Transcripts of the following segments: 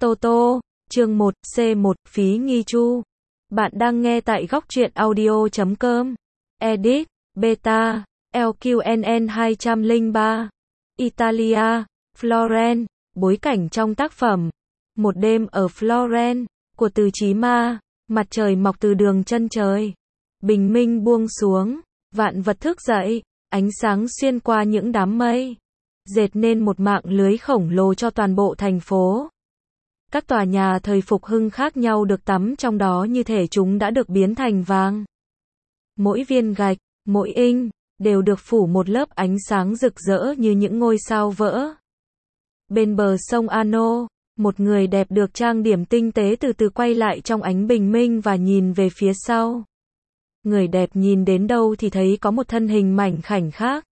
Toto, chương 1, C1, Phí Nghi Chu. Bạn đang nghe tại góc truyện audio.com. Edit, Beta, LQNN 203. Italia, Florence. Bối cảnh trong tác phẩm. Một đêm ở Florence, của Từ Chí Ma. Mặt trời mọc từ đường chân trời. Bình minh buông xuống. Vạn vật thức dậy. Ánh sáng xuyên qua những đám mây. Dệt nên một mạng lưới khổng lồ cho toàn bộ thành phố. Các tòa nhà thời phục hưng khác nhau được tắm trong đó như thể chúng đã được biến thành vàng. Mỗi viên gạch, mỗi inch, đều được phủ một lớp ánh sáng rực rỡ như những ngôi sao vỡ. Bên bờ sông Arno, một người đẹp được trang điểm tinh tế từ từ quay lại trong ánh bình minh và nhìn về phía sau. Người đẹp nhìn đến đâu thì thấy có một thân hình mảnh khảnh khác.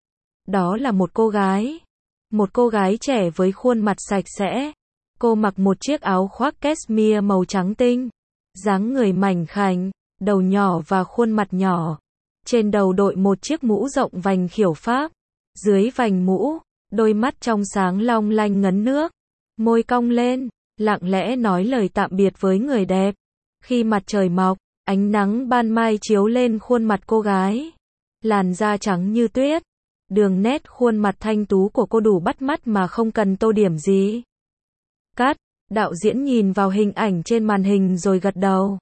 Đó là một cô gái. Một cô gái trẻ với khuôn mặt sạch sẽ. Cô mặc một chiếc áo khoác cashmere màu trắng tinh. Dáng người mảnh khảnh, đầu nhỏ và khuôn mặt nhỏ. Trên đầu đội một chiếc mũ rộng vành khiểu Pháp. Dưới vành mũ, đôi mắt trong sáng long lanh ngấn nước. Môi cong lên, lặng lẽ nói lời tạm biệt với người đẹp. Khi mặt trời mọc, ánh nắng ban mai chiếu lên khuôn mặt cô gái. Làn da trắng như tuyết. Đường nét khuôn mặt thanh tú của cô đủ bắt mắt mà không cần tô điểm gì. Cắt, đạo diễn nhìn vào hình ảnh trên màn hình rồi gật đầu.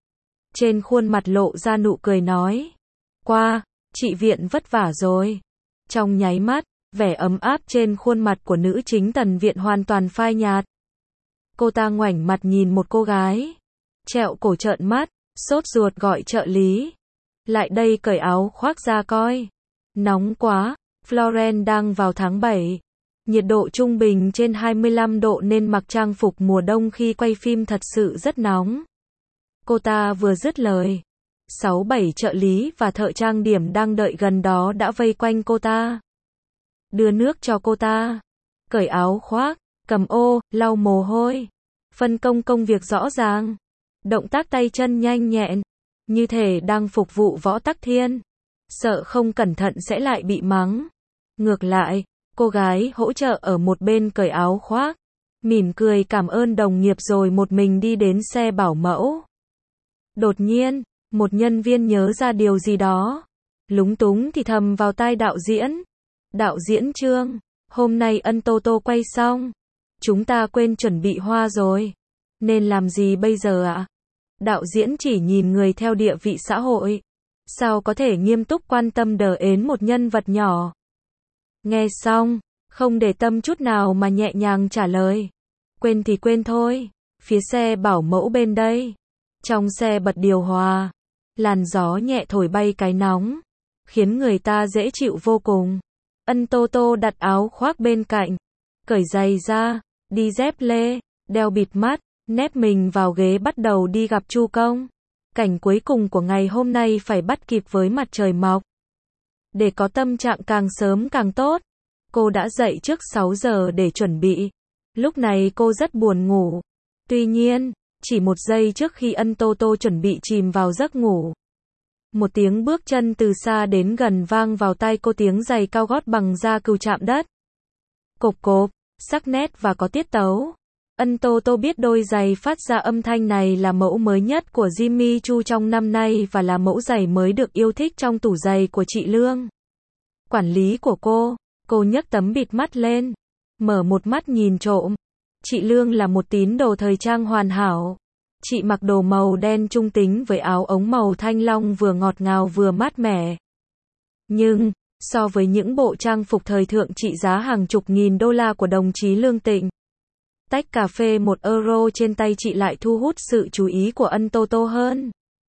Trên khuôn mặt lộ ra nụ cười nói. Qua, chị Viện vất vả rồi. Trong nháy mắt, vẻ ấm áp trên khuôn mặt của nữ chính Tần Viện hoàn toàn phai nhạt. Cô ta ngoảnh mặt nhìn một cô gái. Trẹo cổ trợn mắt, sốt ruột gọi trợ lý. Lại đây cởi áo khoác ra coi. Nóng quá, Florence đang vào tháng 7. Nhiệt độ trung bình trên 25 độ nên mặc trang phục mùa đông khi quay phim thật sự rất nóng. Cô ta vừa dứt lời. 6-7 trợ lý và thợ trang điểm đang đợi gần đó đã vây quanh cô ta. Đưa nước cho cô ta. Cởi áo khoác, cầm ô, lau mồ hôi. Phân công công việc rõ ràng. Động tác tay chân nhanh nhẹn. Như thể đang phục vụ Võ Tắc Thiên. Sợ không cẩn thận sẽ lại bị mắng. Ngược lại, cô gái hỗ trợ ở một bên cởi áo khoác. Mỉm cười cảm ơn đồng nghiệp rồi một mình đi đến xe bảo mẫu. Đột nhiên, một nhân viên nhớ ra điều gì đó. Lúng túng thì thầm vào tai đạo diễn. Đạo diễn Trương, hôm nay ân Toto quay xong. Chúng ta quên chuẩn bị hoa rồi. Nên làm gì bây giờ ạ? Đạo diễn chỉ nhìn người theo địa vị xã hội. Sao có thể nghiêm túc quan tâm đờ ến một nhân vật nhỏ? Nghe xong, không để tâm chút nào mà nhẹ nhàng trả lời. Quên thì quên thôi. Phía xe bảo mẫu bên đây. Trong xe bật điều hòa. Làn gió nhẹ thổi bay cái nóng. Khiến người ta dễ chịu vô cùng. Ân Toto đặt áo khoác bên cạnh. Cởi giày ra. Đi dép lê. Đeo bịt mắt. Nép mình vào ghế bắt đầu đi gặp Chu Công. Cảnh cuối cùng của ngày hôm nay phải bắt kịp với mặt trời mọc. Để có tâm trạng càng sớm càng tốt. Cô đã dậy trước 6 giờ để chuẩn bị. Lúc này cô rất buồn ngủ. Tuy nhiên, chỉ một giây trước khi ân Toto chuẩn bị chìm vào giấc ngủ. Một tiếng bước chân từ xa đến gần vang vào tai cô, tiếng giày cao gót bằng da cừu chạm đất. Cộp cộp, sắc nét và có tiết tấu. Ân Toto biết đôi giày phát ra âm thanh này là mẫu mới nhất của Jimmy Choo trong năm nay và là mẫu giày mới được yêu thích trong tủ giày của chị Lương. Quản lý của cô nhấc tấm bịt mắt lên, mở một mắt nhìn trộm. Chị Lương là một tín đồ thời trang hoàn hảo. Chị mặc đồ màu đen trung tính với áo ống màu thanh long vừa ngọt ngào vừa mát mẻ. Nhưng, so với những bộ trang phục thời thượng trị giá hàng chục nghìn đô la của đồng chí Lương Tịnh, tách cà phê 1 euro trên tay chị lại thu hút sự chú ý của ân Toto hơn.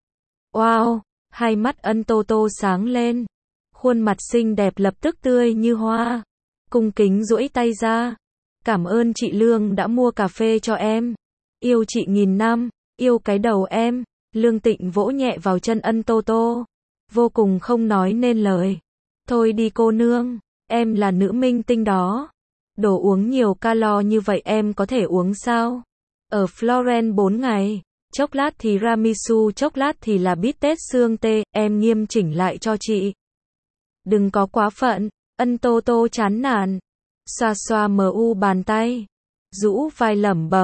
Wow, hai mắt ân Toto sáng lên. Khuôn mặt xinh đẹp lập tức tươi như hoa. Cung kính duỗi tay ra. Cảm ơn chị Lương đã mua cà phê cho em. Yêu chị nghìn năm, yêu cái đầu em. Lương Tịnh vỗ nhẹ vào chân ân Toto. Vô cùng không nói nên lời. Thôi đi cô nương, em là nữ minh tinh đó. Đồ uống nhiều calo như vậy em có thể uống sao? Ở Florence 4 ngày, chốc lát thì tiramisu, chốc lát thì là bít tết xương tê, em nghiêm chỉnh lại cho chị. Đừng có quá phận, ân Toto chán nản. Xoa xoa mu bàn tay. Rũ vai lẩm bẩm,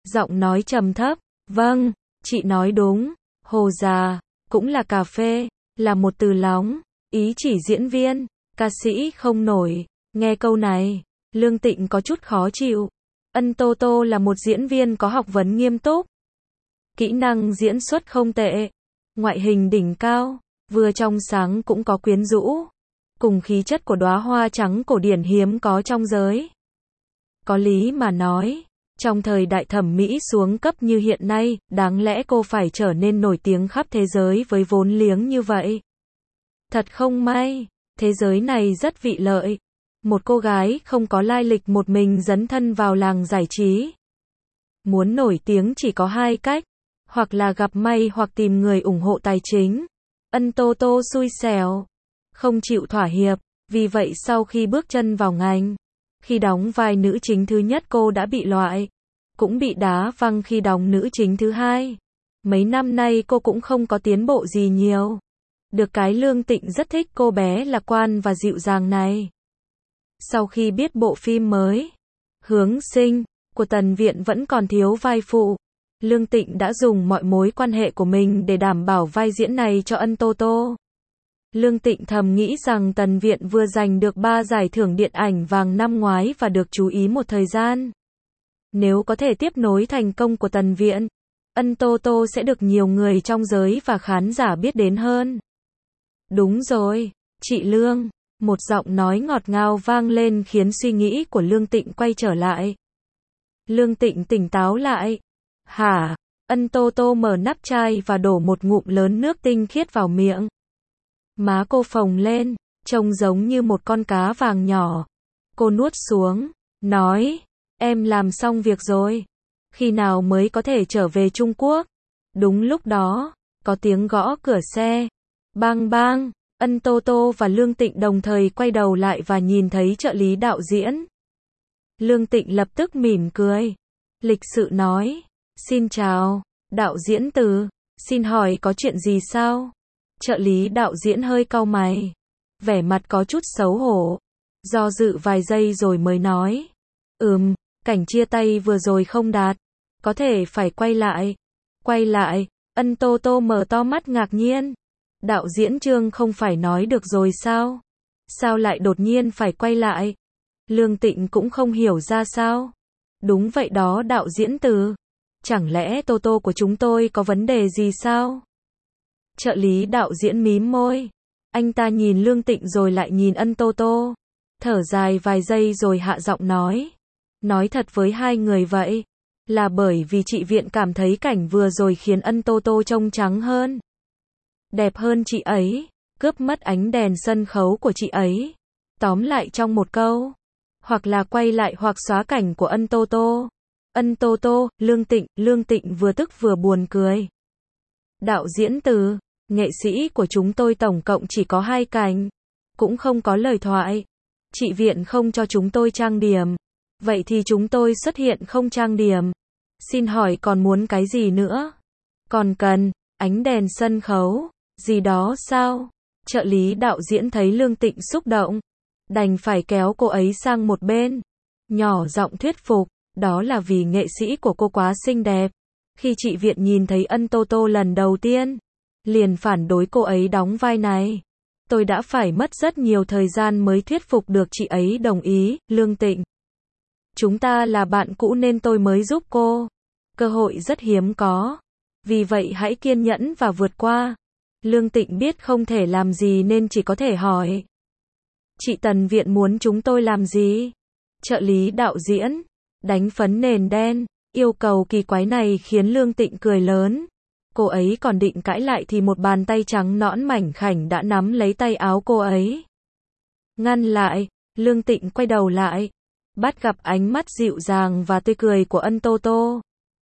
Giọng nói trầm thấp. Vâng, chị nói đúng. Hồ già, cũng là cà phê, là một từ lóng, ý chỉ diễn viên, ca sĩ không nổi. Nghe câu này, Lương Tịnh có chút khó chịu. Ân Tô Tô là một diễn viên có học vấn nghiêm túc. Kỹ năng diễn xuất không tệ. Ngoại hình đỉnh cao, vừa trong sáng cũng có quyến rũ. Cùng khí chất của đóa hoa trắng cổ điển hiếm có trong giới. Có lý mà nói, trong thời đại thẩm mỹ xuống cấp như hiện nay, đáng lẽ cô phải trở nên nổi tiếng khắp thế giới với vốn liếng như vậy. Thật không may, thế giới này rất vị lợi. Một cô gái không có lai lịch một mình dấn thân vào làng giải trí. Muốn nổi tiếng chỉ có hai cách, hoặc là gặp may hoặc tìm người ủng hộ tài chính. Ân Tô Tô xui xẻo, không chịu thỏa hiệp, vì vậy sau khi bước chân vào ngành, khi đóng vai nữ chính thứ nhất cô đã bị loại, cũng bị đá văng khi đóng nữ chính thứ hai. Mấy năm nay cô cũng không có tiến bộ gì nhiều. Được cái Lương Tịnh rất thích cô bé lạc quan và dịu dàng này. Sau khi biết bộ phim mới, Hướng Sinh, của Tần Viện vẫn còn thiếu vai phụ, Lương Tịnh đã dùng mọi mối quan hệ của mình để đảm bảo vai diễn này cho Ân Tô Tô. Lương Tịnh thầm nghĩ rằng Tần Viện vừa giành được 3 giải thưởng điện ảnh vàng năm ngoái và được chú ý một thời gian. Nếu có thể tiếp nối thành công của Tần Viện, Ân Tô Tô sẽ được nhiều người trong giới và khán giả biết đến hơn. Đúng rồi, chị Lương. Một giọng nói ngọt ngào vang lên khiến suy nghĩ của Lương Tịnh quay trở lại. Lương Tịnh tỉnh táo lại. Hả? Ân Tô Tô mở nắp chai và đổ một ngụm lớn nước tinh khiết vào miệng. Má cô phồng lên, trông giống như một con cá vàng nhỏ. Cô nuốt xuống, nói, em làm xong việc rồi. Khi nào mới có thể trở về Trung Quốc? Đúng lúc đó, có tiếng gõ cửa xe. Bang bang. Ân Tô Tô và Lương Tịnh đồng thời quay đầu lại và nhìn thấy trợ lý đạo diễn. Lương Tịnh lập tức mỉm cười. Lịch sự nói, xin chào, đạo diễn Từ, xin hỏi có chuyện gì sao? Trợ lý đạo diễn hơi cau mày, vẻ mặt có chút xấu hổ, do dự vài giây rồi mới nói. Cảnh chia tay vừa rồi không đạt, có thể phải quay lại. Quay lại, Ân Tô Tô mở to mắt ngạc nhiên. Đạo diễn Trương không phải nói được rồi sao? Sao lại đột nhiên phải quay lại? Lương Tịnh cũng không hiểu ra sao. Đúng vậy đó đạo diễn Từ. Chẳng lẽ Tô Tô của chúng tôi có vấn đề gì sao? Trợ lý đạo diễn mím môi. Anh ta nhìn Lương Tịnh rồi lại nhìn Ân Tô Tô. Thở dài vài giây rồi hạ giọng nói. Nói thật với hai người vậy. Là bởi vì chị Viện cảm thấy cảnh vừa rồi khiến Ân Tô Tô trông trắng hơn. Đẹp hơn chị ấy, cướp mất ánh đèn sân khấu của chị ấy. Tóm lại trong một câu, hoặc là quay lại hoặc xóa cảnh của Ân Tô Tô. Ân Tô Tô, Lương Tịnh vừa tức vừa buồn cười. Đạo diễn Từ, nghệ sĩ của chúng tôi tổng cộng chỉ có 2 cảnh, cũng không có lời thoại. Chị Viện không cho chúng tôi trang điểm, vậy thì chúng tôi xuất hiện không trang điểm. Xin hỏi còn muốn cái gì nữa? Còn cần ánh đèn sân khấu gì đó sao? Trợ lý đạo diễn thấy Lương Tịnh xúc động, đành phải kéo cô ấy sang một bên, nhỏ giọng thuyết phục, đó là vì nghệ sĩ của cô quá xinh đẹp. Khi chị Viện nhìn thấy Ân Tô Tô lần đầu tiên, liền phản đối cô ấy đóng vai này. Tôi đã phải mất rất nhiều thời gian mới thuyết phục được chị ấy đồng ý. Lương Tịnh, chúng ta là bạn cũ nên tôi mới giúp cô. Cơ hội rất hiếm có, vì vậy hãy kiên nhẫn và vượt qua. Lương Tịnh biết không thể làm gì nên chỉ có thể hỏi. Chị Tần Viện muốn chúng tôi làm gì? Trợ lý đạo diễn, đánh phấn nền đen, yêu cầu kỳ quái này khiến Lương Tịnh cười lớn. Cô ấy còn định cãi lại thì một bàn tay trắng nõn mảnh khảnh đã nắm lấy tay áo cô ấy. Ngăn lại, Lương Tịnh quay đầu lại, bắt gặp ánh mắt dịu dàng và tươi cười của Ân Tô Tô.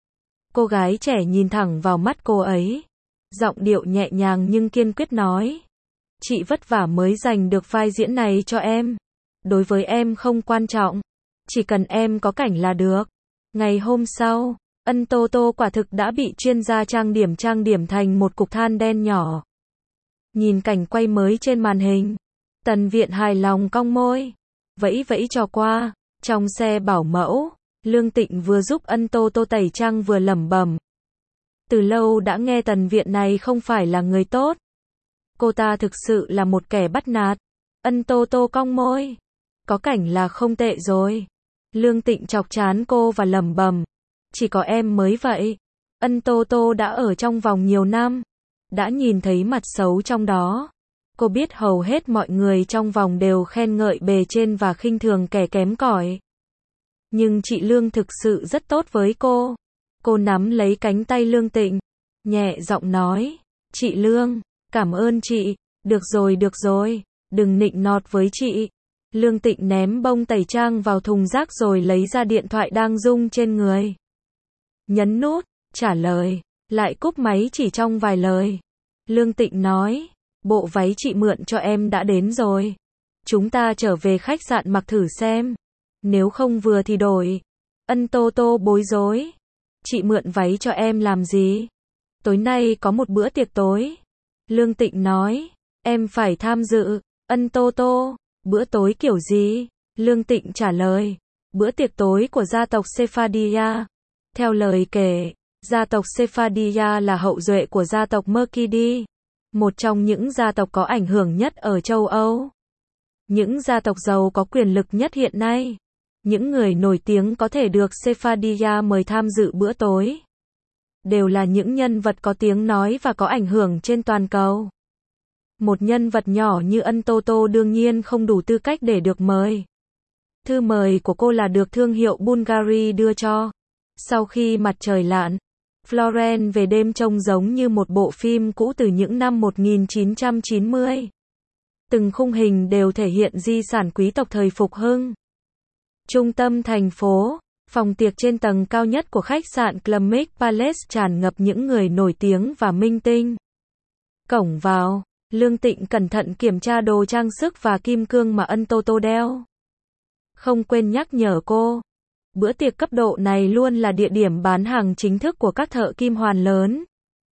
Cô gái trẻ nhìn thẳng vào mắt cô ấy, giọng điệu nhẹ nhàng nhưng kiên quyết nói. Chị vất vả mới giành được vai diễn này cho em. Đối với em không quan trọng, chỉ cần em có cảnh là được. Ngày hôm sau, Ân Tô Tô quả thực đã bị chuyên gia trang điểm thành một cục than đen nhỏ. Nhìn cảnh quay mới trên màn hình, Tần Viện hài lòng cong môi, vẫy vẫy cho qua. Trong xe bảo mẫu, Lương Tịnh vừa giúp Ân Tô Tô tẩy trang vừa lẩm bẩm. Từ lâu đã nghe Tần Viện này không phải là người tốt. Cô ta thực sự là một kẻ bắt nạt. Ân Tô Tô cong môi. Có cảnh là không tệ rồi. Lương Tịnh chọc trán cô và lẩm bẩm. Chỉ có em mới vậy. Ân Tô Tô đã ở trong vòng nhiều năm. Đã nhìn thấy mặt xấu trong đó. Cô biết hầu hết mọi người trong vòng đều khen ngợi bề trên và khinh thường kẻ kém cỏi. Nhưng chị Lương thực sự rất tốt với cô. Cô nắm lấy cánh tay Lương Tịnh, nhẹ giọng nói, chị Lương, cảm ơn chị, được rồi, đừng nịnh nọt với chị. Lương Tịnh ném bông tẩy trang vào thùng rác rồi lấy ra điện thoại đang rung trên người. Nhấn nút, trả lời, lại cúp máy chỉ trong vài lời. Lương Tịnh nói, bộ váy chị mượn cho em đã đến rồi. Chúng ta trở về khách sạn mặc thử xem. Nếu không vừa thì đổi. Ân Tô Tô bối rối. Chị mượn váy cho em làm gì? Tối nay có một bữa tiệc tối. Lương Tịnh nói, em phải tham dự. Ân Tô Tô, bữa tối kiểu gì? Lương Tịnh trả lời, bữa tiệc tối của gia tộc Sephardia. Theo lời kể, gia tộc Sephardia là hậu duệ của gia tộc Merkidi, một trong những gia tộc có ảnh hưởng nhất ở châu Âu. Những gia tộc giàu có quyền lực nhất hiện nay. Những người nổi tiếng có thể được Sephardia mời tham dự bữa tối đều là những nhân vật có tiếng nói và có ảnh hưởng trên toàn cầu. Một nhân vật nhỏ như Ân Tô Tô đương nhiên không đủ tư cách để được mời. Thư mời của cô là được thương hiệu Bulgari đưa cho. Sau khi mặt trời lặn, Florence về đêm trông giống như một bộ phim cũ từ những năm 1990. Từng khung hình đều thể hiện di sản quý tộc thời phục hưng. Trung tâm thành phố, phòng tiệc trên tầng cao nhất của khách sạn Clumic Palace tràn ngập những người nổi tiếng và minh tinh. Cổng vào, Lương Tịnh cẩn thận kiểm tra đồ trang sức và kim cương mà Ân Tô Tô đeo. Không quên nhắc nhở cô, bữa tiệc cấp độ này luôn là địa điểm bán hàng chính thức của các thợ kim hoàn lớn.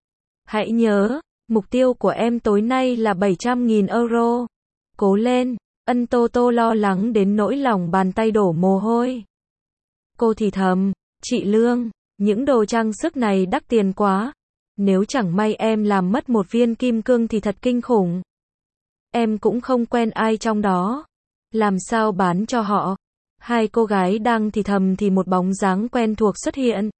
Hãy nhớ, mục tiêu của em tối nay là 700.000 euro. Cố lên. Ân Tô Tô lo lắng đến nỗi lòng bàn tay đổ mồ hôi. Cô thì thầm, chị Lương, những đồ trang sức này đắt tiền quá. Nếu chẳng may em làm mất một viên kim cương thì thật kinh khủng. Em cũng không quen ai trong đó. Làm sao bán cho họ? Hai cô gái đang thì thầm thì một bóng dáng quen thuộc xuất hiện.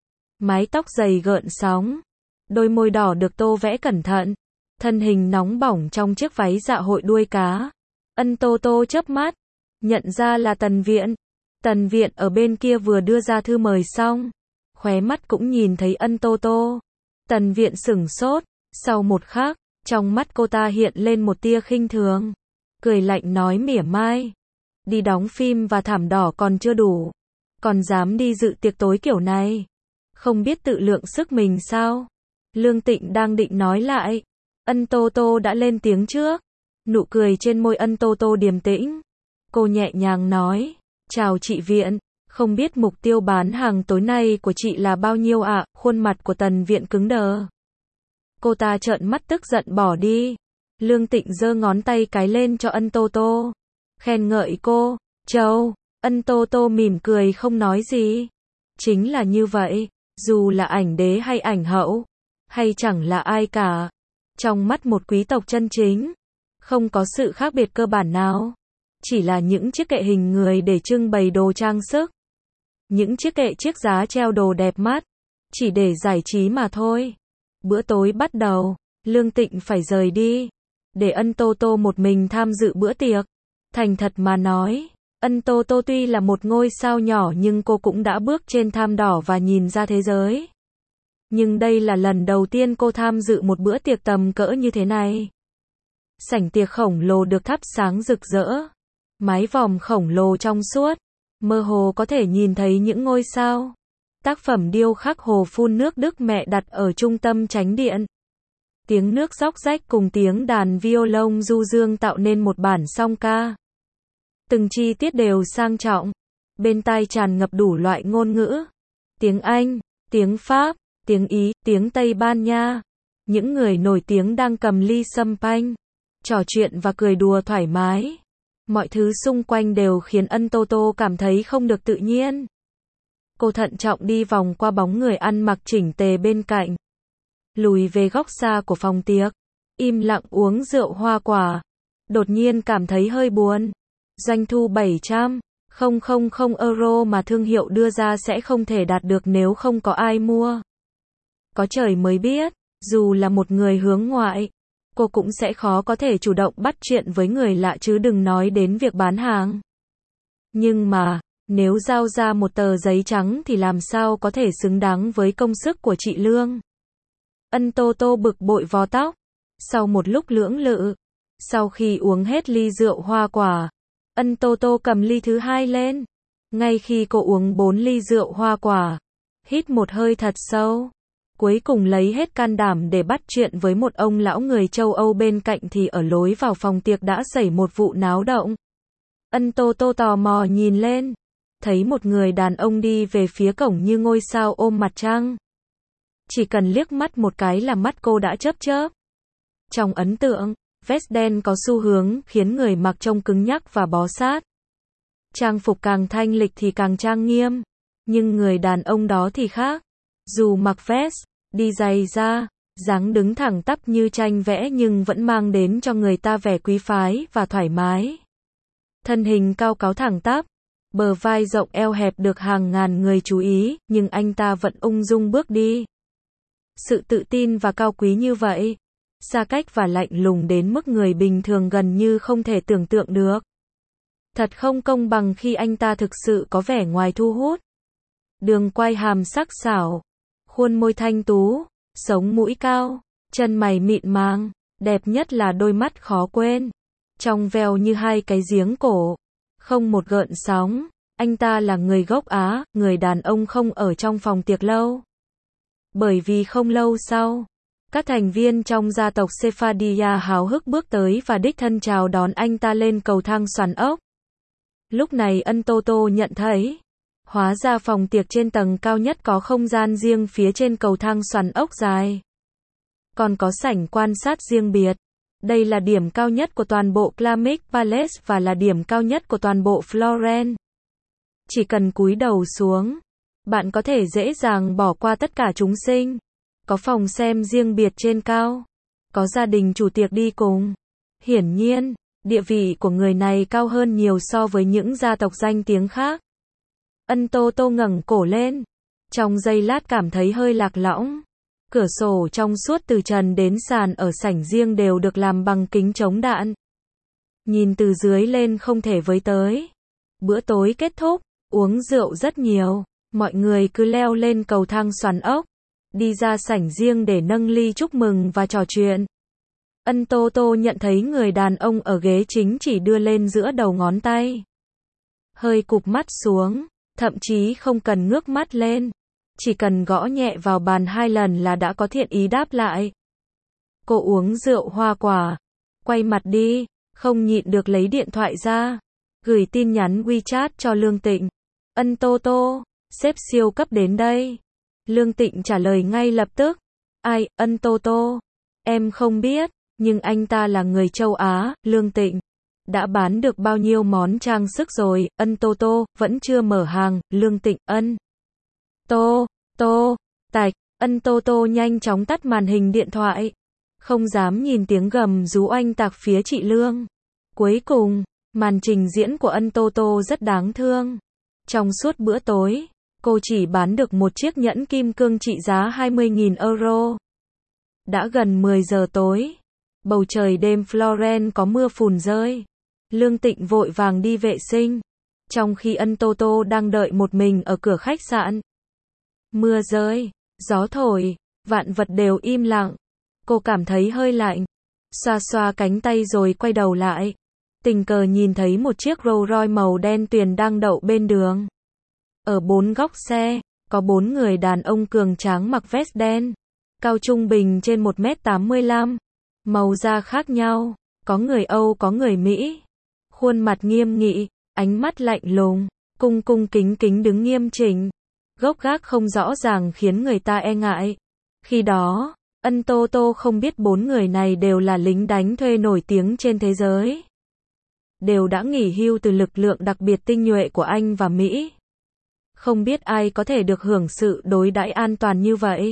Mái tóc dày gợn sóng. Đôi môi đỏ được tô vẽ cẩn thận. Thân hình nóng bỏng trong chiếc váy dạ hội đuôi cá. Ân Tô Tô chớp mắt, nhận ra là Tần Viện. Tần Viện ở bên kia vừa đưa ra thư mời xong, khóe mắt cũng nhìn thấy Ân Tô Tô. Tần Viện sửng sốt, sau một khắc, trong mắt cô ta hiện lên một tia khinh thường, cười lạnh nói mỉa mai, đi đóng phim và thảm đỏ còn chưa đủ, còn dám đi dự tiệc tối kiểu này, không biết tự lượng sức mình sao? Lương Tịnh đang định nói lại, Ân Tô Tô đã lên tiếng trước. Nụ cười trên môi Ân Tô Tô điềm tĩnh. Cô nhẹ nhàng nói, chào chị Viện, không biết mục tiêu bán hàng tối nay của chị là bao nhiêu ạ? Khuôn mặt của Tần Viện cứng đờ. Cô ta trợn mắt tức giận bỏ đi. Lương Tịnh giơ ngón tay cái lên cho Ân Tô Tô, khen ngợi cô, Châu. Ân Tô Tô mỉm cười không nói gì. Chính là như vậy, dù là ảnh đế hay ảnh hậu, hay chẳng là ai cả, trong mắt một quý tộc chân chính, không có sự khác biệt cơ bản nào. Chỉ là những chiếc kệ hình người để trưng bày đồ trang sức. Những chiếc kệ chiếc giá treo đồ đẹp mắt. Chỉ để giải trí mà thôi. Bữa tối bắt đầu. Lương Tịnh phải rời đi. Để Ân Tô Tô một mình tham dự bữa tiệc. Thành thật mà nói, Ân Tô Tô tuy là một ngôi sao nhỏ nhưng cô cũng đã bước trên thảm đỏ và nhìn ra thế giới. Nhưng đây là lần đầu tiên cô tham dự một bữa tiệc tầm cỡ như thế này. Sảnh tiệc khổng lồ được thắp sáng rực rỡ. Mái vòm khổng lồ trong suốt. Mơ hồ có thể nhìn thấy những ngôi sao. Tác phẩm điêu khắc hồ phun nước Đức Mẹ đặt ở trung tâm chánh điện. Tiếng nước róc rách cùng tiếng đàn violon du dương tạo nên một bản song ca. Từng chi tiết đều sang trọng. Bên tai tràn ngập đủ loại ngôn ngữ. Tiếng Anh, tiếng Pháp, tiếng Ý, tiếng Tây Ban Nha. Những người nổi tiếng đang cầm ly champagne, trò chuyện và cười đùa thoải mái. Mọi thứ xung quanh đều khiến Ân Tô Tô cảm thấy không được tự nhiên. Cô thận trọng đi vòng qua bóng người ăn mặc chỉnh tề bên cạnh. Lùi về góc xa của phòng tiệc. Im lặng uống rượu hoa quả. Đột nhiên cảm thấy hơi buồn. Doanh thu 700.000 euro mà thương hiệu đưa ra sẽ không thể đạt được nếu không có ai mua. Có trời mới biết, dù là một người hướng ngoại, cô cũng sẽ khó có thể chủ động bắt chuyện với người lạ chứ đừng nói đến việc bán hàng. Nhưng mà, nếu giao ra một tờ giấy trắng thì làm sao có thể xứng đáng với công sức của chị Lương. Ân Tô Tô bực bội vò tóc. Sau một lúc lưỡng lự, sau khi uống hết ly rượu hoa quả, Ân Tô Tô cầm ly thứ hai lên. Ngay khi cô uống 4 ly rượu hoa quả, hít một hơi thật sâu, cuối cùng lấy hết can đảm để bắt chuyện với một ông lão người châu Âu bên cạnh thì ở lối vào phòng tiệc đã xảy một vụ náo động. Ân Tô Tô tò mò nhìn lên, thấy một người đàn ông đi về phía cổng như ngôi sao ôm mặt trăng. Chỉ cần liếc mắt một cái là mắt cô đã chớp chớp. Trong ấn tượng, vest đen có xu hướng khiến người mặc trông cứng nhắc và bó sát. Trang phục càng thanh lịch thì càng trang nghiêm, nhưng người đàn ông đó thì khác. Dù mặc vest, đi giày da, dáng đứng thẳng tắp như tranh vẽ nhưng vẫn mang đến cho người ta vẻ quý phái và thoải mái. Thân hình cao cáu thẳng tắp, bờ vai rộng eo hẹp được hàng ngàn người chú ý, nhưng anh ta vẫn ung dung bước đi. Sự tự tin và cao quý như vậy, xa cách và lạnh lùng đến mức người bình thường gần như không thể tưởng tượng được. Thật không công bằng khi anh ta thực sự có vẻ ngoài thu hút. Đường quai hàm sắc sảo, khuôn môi thanh tú, sống mũi cao, chân mày mịn màng, đẹp nhất là đôi mắt khó quên, trong veo như hai cái giếng cổ, không một gợn sóng. Anh ta là người gốc Á, người đàn ông không ở trong phòng tiệc lâu. Bởi vì không lâu sau, các thành viên trong gia tộc Sephardia háo hức bước tới và đích thân chào đón anh ta lên cầu thang xoắn ốc. Lúc này Ân Tô Tô nhận thấy, hóa ra phòng tiệc trên tầng cao nhất có không gian riêng phía trên cầu thang xoắn ốc dài. Còn có sảnh quan sát riêng biệt. Đây là điểm cao nhất của toàn bộ Klamic Palace và là điểm cao nhất của toàn bộ Florence. Chỉ cần cúi đầu xuống, bạn có thể dễ dàng bỏ qua tất cả chúng sinh. Có phòng xem riêng biệt trên cao. Có gia đình chủ tiệc đi cùng. Hiển nhiên, địa vị của người này cao hơn nhiều so với những gia tộc danh tiếng khác. Ân Tô Tô ngẩng cổ lên. Trong giây lát cảm thấy hơi lạc lõng. Cửa sổ trong suốt từ trần đến sàn ở sảnh riêng đều được làm bằng kính chống đạn. Nhìn từ dưới lên không thể với tới. Bữa tối kết thúc, uống rượu rất nhiều. Mọi người cứ leo lên cầu thang xoắn ốc, đi ra sảnh riêng để nâng ly chúc mừng và trò chuyện. Ân Tô Tô nhận thấy người đàn ông ở ghế chính chỉ đưa lên giữa đầu ngón tay. Hơi cụp mắt xuống, thậm chí không cần ngước mắt lên. Chỉ cần gõ nhẹ vào bàn 2 lần là đã có thiện ý đáp lại. Cô uống rượu hoa quả, quay mặt đi, không nhịn được lấy điện thoại ra, gửi tin nhắn WeChat cho Lương Tịnh. Ân Tô Tô, sếp siêu cấp đến đây. Lương Tịnh trả lời ngay lập tức. Ai, Ân Tô Tô? Em không biết, nhưng anh ta là người châu Á. Lương Tịnh. Đã bán được bao nhiêu món trang sức rồi? Ân Tô Tô, vẫn chưa mở hàng. Lương Tịnh, Ân Tô, tạch. Ân Tô Tô nhanh chóng tắt màn hình điện thoại. Không dám nhìn tiếng gầm rú oanh tạc phía chị Lương. Cuối cùng, màn trình diễn của Ân Tô Tô rất đáng thương. Trong suốt bữa tối, cô chỉ bán được một chiếc nhẫn kim cương trị giá 20.000 euro. Đã gần 10 giờ tối. Bầu trời đêm Florence có mưa phùn rơi. Lương Tịnh vội vàng đi vệ sinh. Trong khi Ân Tô Tô đang đợi một mình ở cửa khách sạn. Mưa rơi, gió thổi, vạn vật đều im lặng. Cô cảm thấy hơi lạnh. Xoa xoa cánh tay rồi quay đầu lại. Tình cờ nhìn thấy một chiếc Rolls Royce màu đen tuyền đang đậu bên đường. Ở 4 góc xe, có 4 người đàn ông cường tráng mặc vest đen. Cao trung bình trên 1m85. Màu da khác nhau, có người Âu có người Mỹ. Khuôn mặt nghiêm nghị, ánh mắt lạnh lùng, cung cung kính kính đứng nghiêm chỉnh. Gốc gác không rõ ràng khiến người ta e ngại. Khi đó, Ân Tô Tô không biết 4 người này đều là lính đánh thuê nổi tiếng trên thế giới. Đều đã nghỉ hưu từ lực lượng đặc biệt tinh nhuệ của Anh và Mỹ. Không biết ai có thể được hưởng sự đối đãi an toàn như vậy.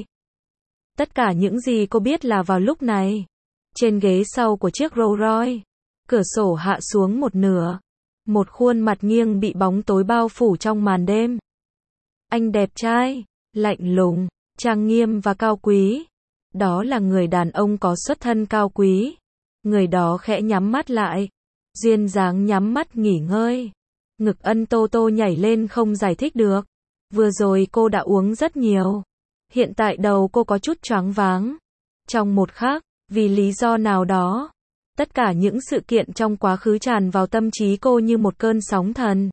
Tất cả những gì cô biết là vào lúc này, trên ghế sau của chiếc Rolls Royce, cửa sổ hạ xuống một nửa. Một khuôn mặt nghiêng bị bóng tối bao phủ trong màn đêm. Anh đẹp trai, lạnh lùng, trang nghiêm và cao quý. Đó là người đàn ông có xuất thân cao quý. Người đó khẽ nhắm mắt lại. Duyên dáng nhắm mắt nghỉ ngơi. Ngực Ân Tô Tô nhảy lên không giải thích được. Vừa rồi cô đã uống rất nhiều. Hiện tại đầu cô có chút choáng váng. Trong một khắc, vì lý do nào đó, tất cả những sự kiện trong quá khứ tràn vào tâm trí cô như một cơn sóng thần.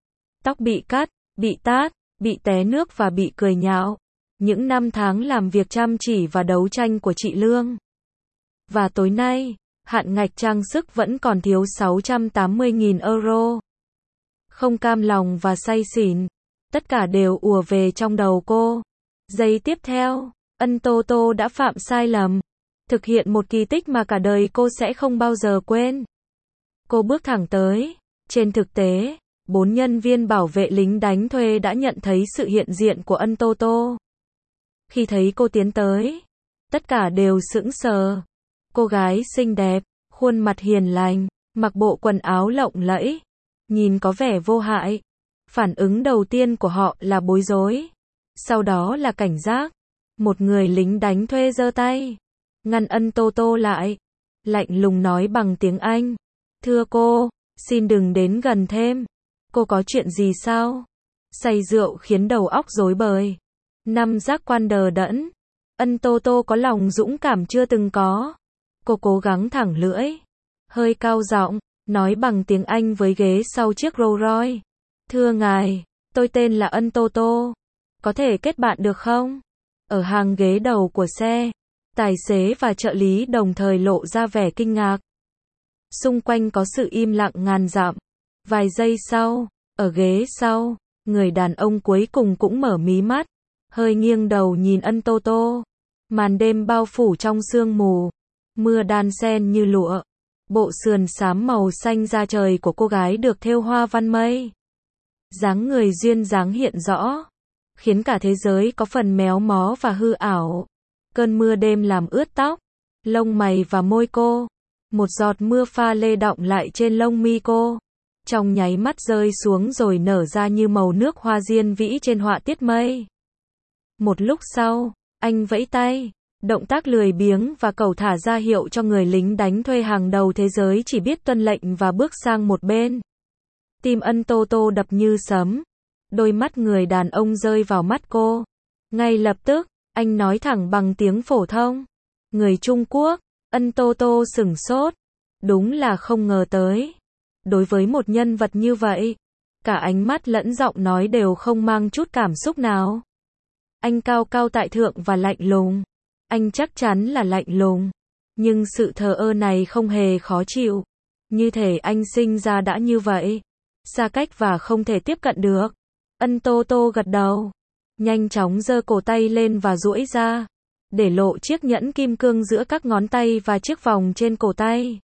Tóc bị cắt, bị tát, bị té nước và bị cười nhạo. Những năm tháng làm việc chăm chỉ và đấu tranh của chị Lương. Và tối nay, hạn ngạch trang sức vẫn còn thiếu 680.000 euro. Không cam lòng và say xỉn, tất cả đều ùa về trong đầu cô. Giây tiếp theo, Ân Tô Tô đã phạm sai lầm, thực hiện một kỳ tích mà cả đời cô sẽ không bao giờ quên. Cô bước thẳng tới. Trên thực tế, 4 nhân viên bảo vệ lính đánh thuê đã nhận thấy sự hiện diện của Ân Tô Tô. Khi thấy cô tiến tới, tất cả đều sững sờ. Cô gái xinh đẹp, khuôn mặt hiền lành, mặc bộ quần áo lộng lẫy, nhìn có vẻ vô hại. Phản ứng đầu tiên của họ là bối rối, sau đó là cảnh giác. Một người lính đánh thuê giơ tay, ngăn Ân Tô Tô lại, lạnh lùng nói bằng tiếng Anh. Thưa cô, xin đừng đến gần thêm. Cô có chuyện gì sao? Say rượu khiến đầu óc rối bời. Năm giác quan đờ đẫn. Ân Tô Tô có lòng dũng cảm chưa từng có. Cô cố gắng thẳng lưỡi, hơi cao giọng, nói bằng tiếng Anh với ghế sau chiếc Rolls Royce. Thưa ngài, tôi tên là Ân Tô Tô. Có thể kết bạn được không? Ở hàng ghế đầu của xe, tài xế và trợ lý đồng thời lộ ra vẻ kinh ngạc. Xung quanh có sự im lặng ngàn dặm. Vài giây sau, ở ghế sau, người đàn ông cuối cùng cũng mở mí mắt, hơi nghiêng đầu nhìn Ân Tô Tô. Màn đêm bao phủ trong sương mù, mưa đan xen như lụa. Bộ sườn xám màu xanh da trời của cô gái được thêu hoa văn mây. Dáng người duyên dáng hiện rõ, khiến cả thế giới có phần méo mó và hư ảo. Cơn mưa đêm làm ướt tóc, lông mày và môi cô. Một giọt mưa pha lê đọng lại trên lông mi cô, trong nháy mắt rơi xuống rồi nở ra như màu nước hoa diên vĩ trên họa tiết mây. Một lúc sau, anh vẫy tay, động tác lười biếng và cầu thả ra hiệu cho người lính đánh thuê hàng đầu thế giới chỉ biết tuân lệnh và bước sang một bên. Tim Ân Tô Tô đập như sấm. Đôi mắt người đàn ông rơi vào mắt cô. Ngay lập tức, anh nói thẳng bằng tiếng phổ thông. Người Trung Quốc. Ân Tô Tô sửng sốt. Đúng là không ngờ tới. Đối với một nhân vật như vậy, cả ánh mắt lẫn giọng nói đều không mang chút cảm xúc nào. Anh cao cao tại thượng và lạnh lùng. Anh chắc chắn là lạnh lùng. Nhưng sự thờ ơ này không hề khó chịu. Như thể anh sinh ra đã như vậy. Xa cách và không thể tiếp cận được. Ân Tô Tô gật đầu. Nhanh chóng giơ cổ tay lên và duỗi ra. Để lộ chiếc nhẫn kim cương giữa các ngón tay và chiếc vòng trên cổ tay.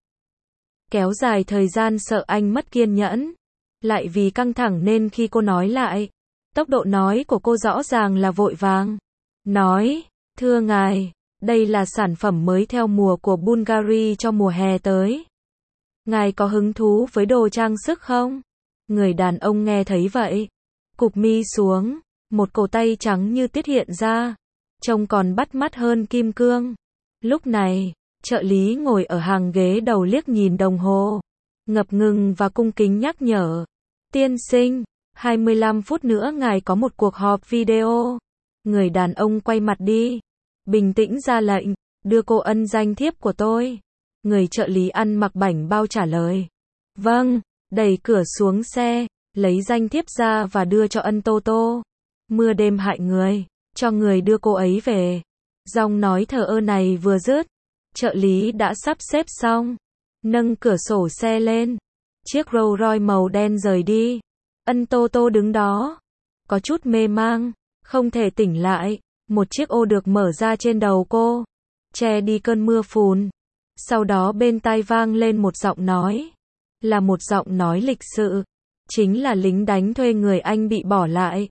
Kéo dài thời gian sợ anh mất kiên nhẫn. Lại vì căng thẳng nên khi cô nói lại, tốc độ nói của cô rõ ràng là vội vàng. Nói, thưa ngài, đây là sản phẩm mới theo mùa của Bulgari cho mùa hè tới. Ngài có hứng thú với đồ trang sức không? Người đàn ông nghe thấy vậy, cụp mi xuống, một cổ tay trắng như tiết hiện ra, trông còn bắt mắt hơn kim cương. Lúc này, trợ lý ngồi ở hàng ghế đầu liếc nhìn đồng hồ, ngập ngừng và cung kính nhắc nhở. Tiên sinh, 25 phút nữa ngài có một cuộc họp video. Người đàn ông quay mặt đi, bình tĩnh ra lệnh, đưa cô Ân danh thiếp của tôi. Người trợ lý ăn mặc bảnh bao trả lời. Vâng, đẩy cửa xuống xe, lấy danh thiếp ra và đưa cho Ân Tô Tô. Mưa đêm hại người, cho người đưa cô ấy về. Giọng nói thờ ơ này vừa dứt, trợ lý đã sắp xếp xong, nâng cửa sổ xe lên. Chiếc Rolls Royce màu đen rời đi. Ân Tô Tô đứng đó, có chút mê mang, không thể tỉnh lại. Một chiếc ô được mở ra trên đầu cô, che đi cơn mưa phùn. Sau đó bên tai vang lên một giọng nói, là một giọng nói lịch sự. Chính là lính đánh thuê người Anh bị bỏ lại.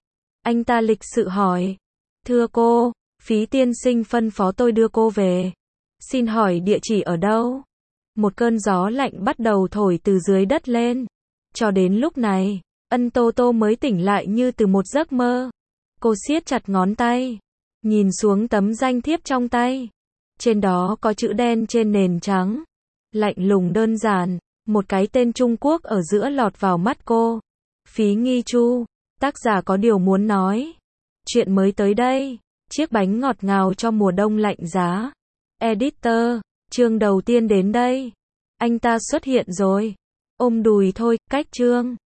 Anh ta lịch sự hỏi. Thưa cô, Phí tiên sinh phân phó tôi đưa cô về. Xin hỏi địa chỉ ở đâu? Một cơn gió lạnh bắt đầu thổi từ dưới đất lên. Cho đến lúc này, Ân Tô Tô mới tỉnh lại như từ một giấc mơ. Cô siết chặt ngón tay, nhìn xuống tấm danh thiếp trong tay. Trên đó có chữ đen trên nền trắng. Lạnh lùng đơn giản, một cái tên Trung Quốc ở giữa lọt vào mắt cô. Phí Nghi Chu, tác giả có điều muốn nói. Chuyện mới tới đây, chiếc bánh ngọt ngào cho mùa đông lạnh giá. Editor, chương đầu tiên đến đây. Anh ta xuất hiện rồi. Ôm đùi thôi, cách chương.